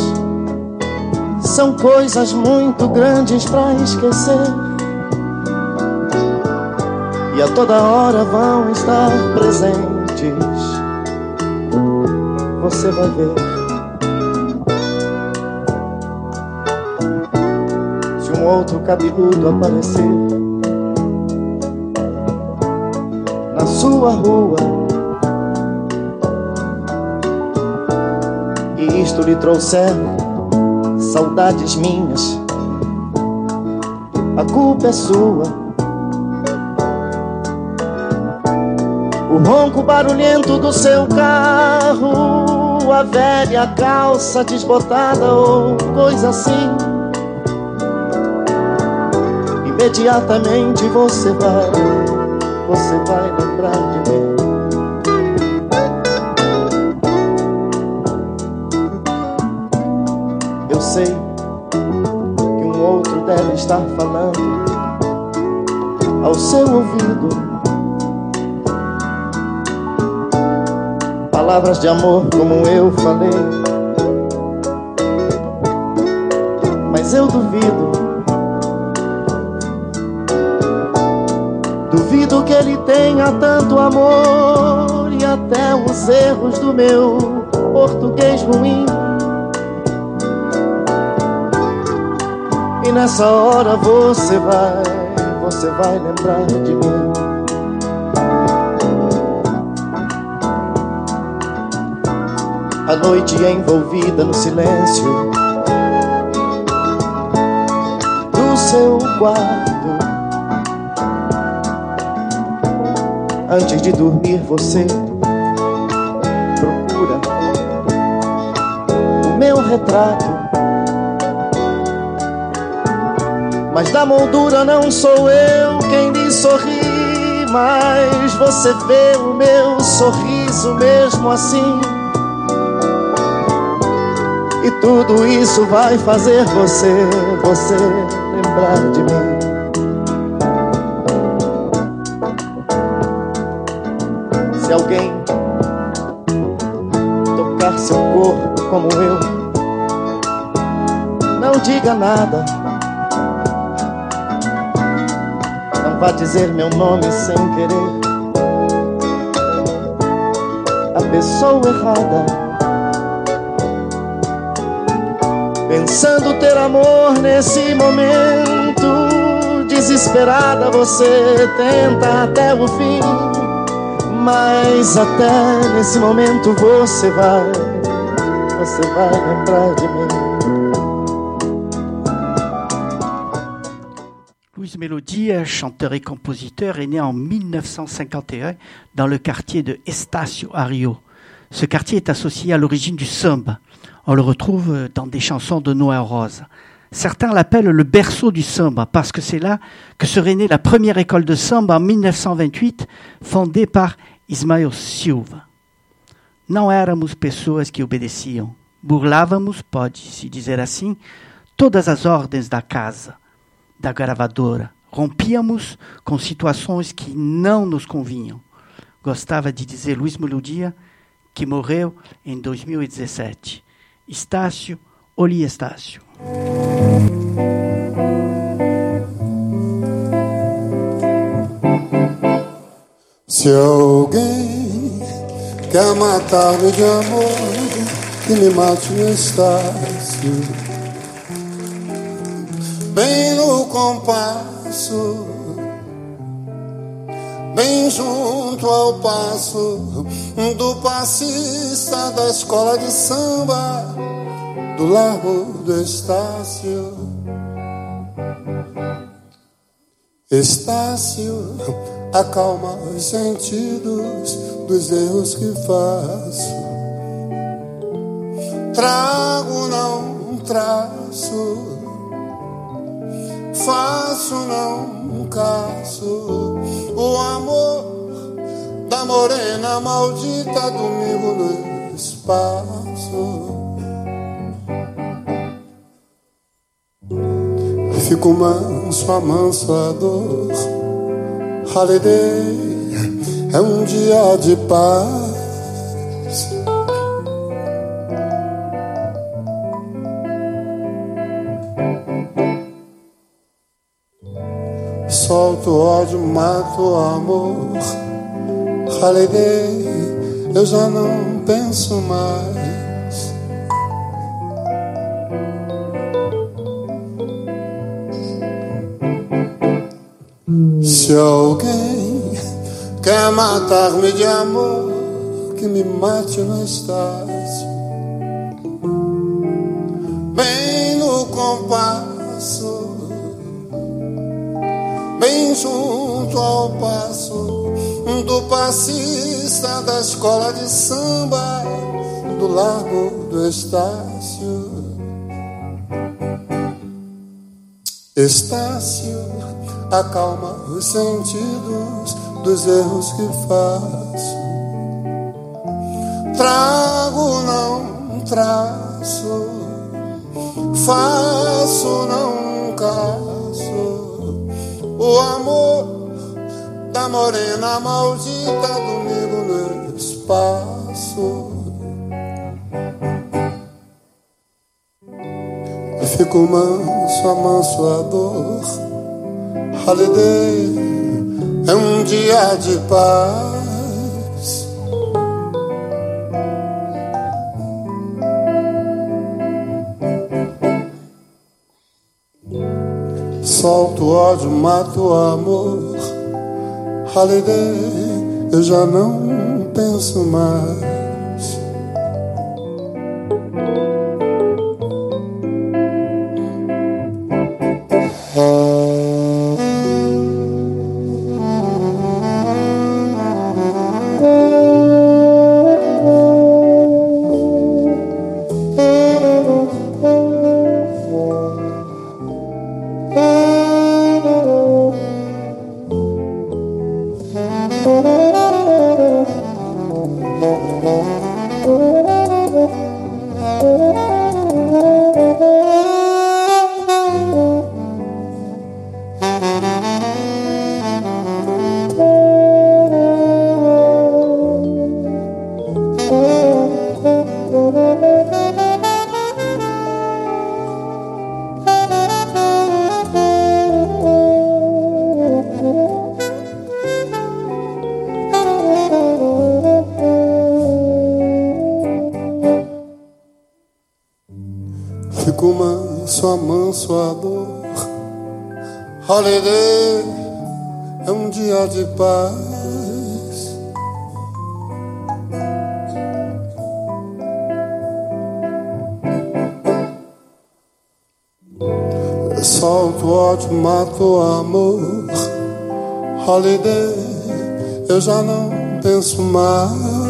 são coisas muito grandes pra esquecer, e a toda hora vão estar presentes. Você vai ver. Um outro cabeludo aparecer na sua rua e isto lhe trouxer saudades minhas, a culpa é sua. O ronco barulhento do seu carro, a velha calça desbotada ou coisa assim, imediatamente você vai, você vai lembrar de mim. Eu sei que um outro deve estar falando ao seu ouvido, palavras de amor como eu falei. Mas eu duvido, duvido que ele tenha tanto amor e até os erros do meu português ruim. E nessa hora você vai, você vai lembrar de mim. A noite é envolvida no silêncio do seu quarto. Antes de dormir você procura o meu retrato, mas da moldura não sou eu quem lhe sorri, mas você vê o meu sorriso mesmo assim. E tudo isso vai fazer você, você lembrar de mim. Se alguém tocar seu corpo como eu, não diga nada, não vá dizer meu nome sem querer. A pessoa errada, pensando ter amor nesse momento, desesperada você tenta até o fim. Mas até nesse momento você vai, você vai lembrar de mim. Louis Melodia, chanteur et compositeur, est né en mille neuf cent cinquante et un dans le quartier de Estácio à Rio. Ce quartier est associé à l'origine du samba. On le retrouve dans des chansons de Noël Rose. Certains l'appellent le berceau du samba parce que c'est là que serait née la première école de samba en mille neuf cent vingt-huit, fondée par Ismael Silva. Não éramos pessoas que obedeciam. Burlávamos, pode-se dizer assim, todas as ordens da casa, da gravadora. Rompíamos com situações que não nos convinham. Gostava de dizer Louis Melodia, que morreu em dois mil e dezessete. Estácio, Oli Estácio. Se alguém quer matar-me de amor, que me mate no Estácio, bem no compasso, bem junto ao passo do passista da escola de samba do Largo do Estácio. Estácio, acalma os sentidos dos erros que faço. Trago, não traço, faço, não caço. O amor da morena maldita domingo no espaço. Fico manso, amansador. Holiday é um dia de paz. Solto ódio, mato amor. Holiday, eu já não penso mais. Se alguém quer matar-me de amor, que me mate no Estácio, bem no compasso, bem junto ao passo do passista da escola de samba do Largo do Estácio. Estácio, acalma os sentidos dos erros que faço. Trago, não traço, faço, não caço. O amor da morena maldita domingo no espaço. passo e fico manso, amanso a dor. Holiday é um dia de paz. Solto o ódio, mato o amor. Holiday, eu já não penso mais. Fico manso, amanso a dor. Holiday é um dia de paz. Solto o ódio, mato o amor. Holiday, eu já não penso mais.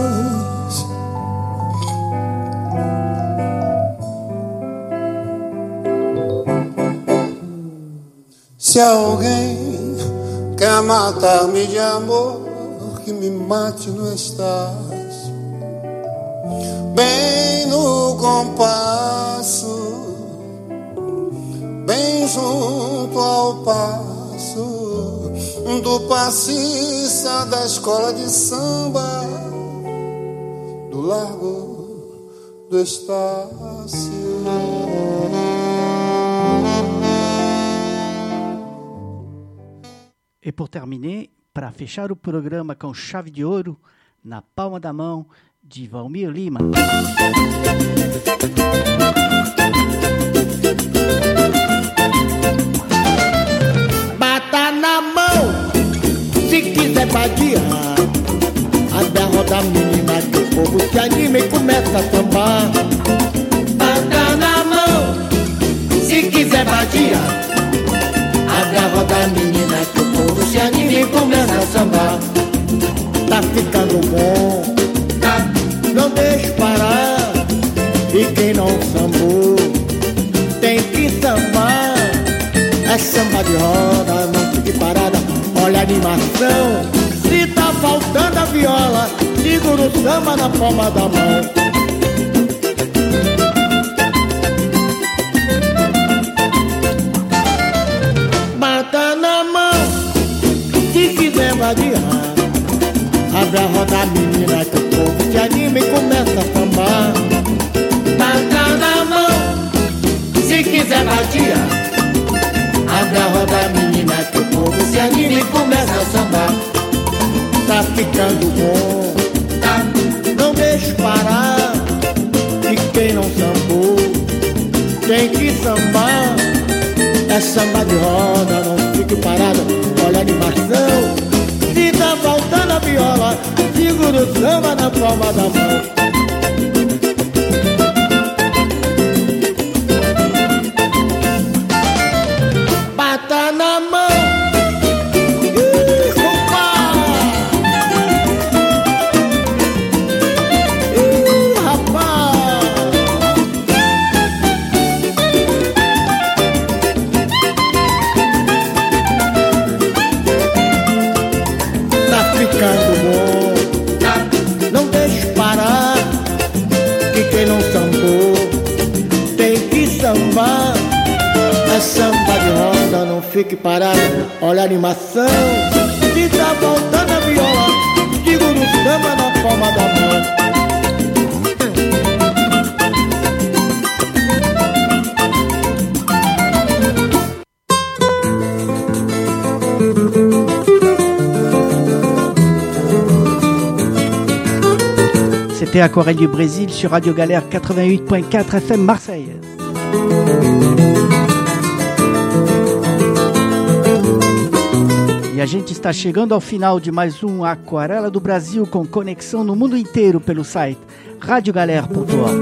Se alguém quer matar-me de amor, que me mate no estácio, bem no compasso, bem junto ao passo do passista da escola de samba, do Largo do Estácio. E por terminer, para fechar o programa com chave de ouro, Na Palma da Mão, de Valmir Lima. Bata na mão, se quiser vadiar. Até roda menina que o povo se anima e começa a sambar. Bata na mão, se quiser vadiar. Até roda menina que o povo se anima e começa a sambar. Tá ficando bom, tá, não deixe parar. E quem não sambou tem que sambar. É samba de roda, não fique parada. Olha a animação, se tá faltando a viola, segura o samba na palma da mão. Bata na mão, se quiser vadiar. Abre a roda, menina, que o povo se anima e começa a sambar. Bata na mão, se quiser vadiar. Abre a roda, menina, que o povo se anima e começa a sambar. Tá ficando bom, tá, não deixe parar. E quem não sambou tem que sambar. É samba de roda, não fique parado. Olha a animação, se tá faltando a viola, segura o samba na palma da mão. Bata na mão, ih, compadre, ih, rapaz. Tá ficando bom, tá, não deixe parar. Que quem não sambou tem que sambar. É samba de roda, não fique parado. Olha a animação, se tá voltando a viola, segura o samba na palma da mão. écoutez Aquarelle du Brésil sur Radio Galère quatre-vingt-huit ponto quatro F M Marseille. E a gente está chegando ao final de mais um Aquarela do Brasil com conexão no mundo inteiro pelo site radio galère ponto org.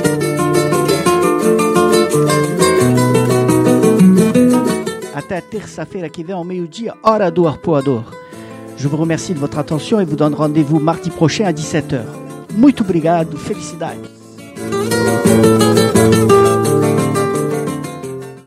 Até terça-feira que vem ao meio-dia, hora do arpoador. Je vous remercie de votre attention et vous donne rendez-vous mardi prochain à dix-sept heures. Muito obrigado, felicidade.